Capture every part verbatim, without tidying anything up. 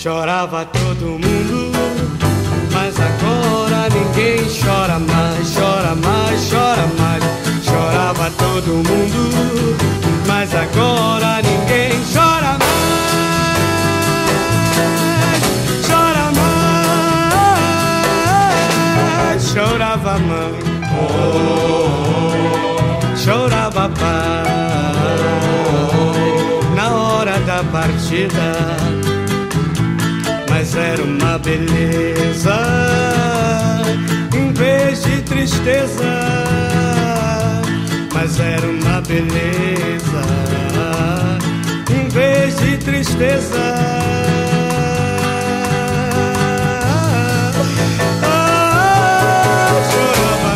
Chorava todo mundo, mas agora ninguém chora mais, chora mais, chora mais. Chorava todo mundo, mas agora ninguém chora mais, chora mais. Chorava mãe, chorava pai, na hora da partida. Mas era uma beleza, em vez de tristeza. Mas era uma beleza, em vez de tristeza. Ah, chorava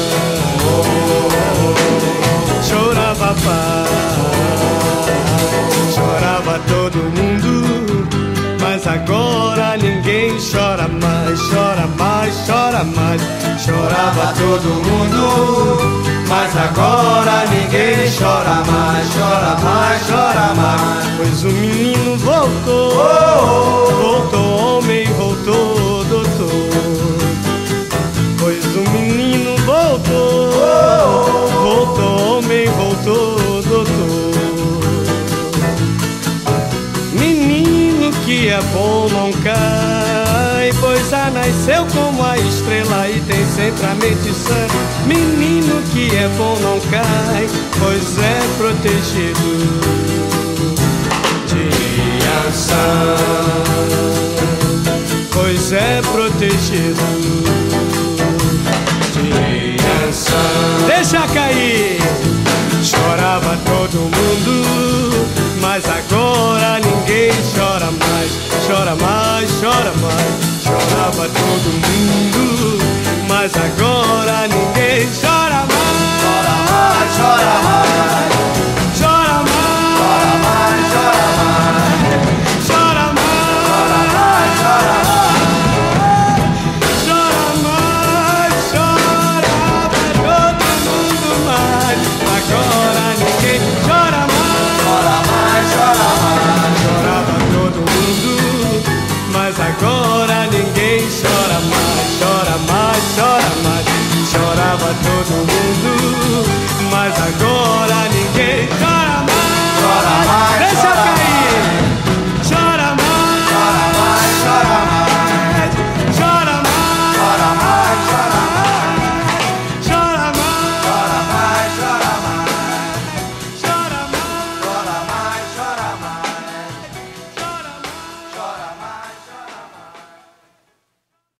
mãe, chorava pai, chorava todo mundo, mas agora ninguém chora mais, chora mais, chora mais. Chorava todo mundo, mas agora ninguém chora mais, chora mais, chora mais. Pois o menino voltou, oh, oh, voltou homem, voltou doutor. Pois o menino voltou, oh, oh, voltou homem, voltou doutor. Menino que é bom não cai, pois já nasceu como a estrela e tem sempre a mente sã. Menino que é bom não cai, pois é protegido de ação, pois é protegido de ação. Deixa cair. Chorava todo mundo, mas agora ninguém chora mais, chora mais, chora mais. Chorava todo mundo, mas agora ninguém chora mais, chora mais, chora mais. Chora mais, chora mais, chora mais. Chora mais, chora mais. Chora mais, chorava todo mundo mais. Agora ninguém chora mais, chora mais, chora mais. Chorava todo mundo, mas agora ninguém chora mais, chora mais, chora mais. Chorava todo mundo, mas agora ninguém chora mais, chora mais. Deixa cair.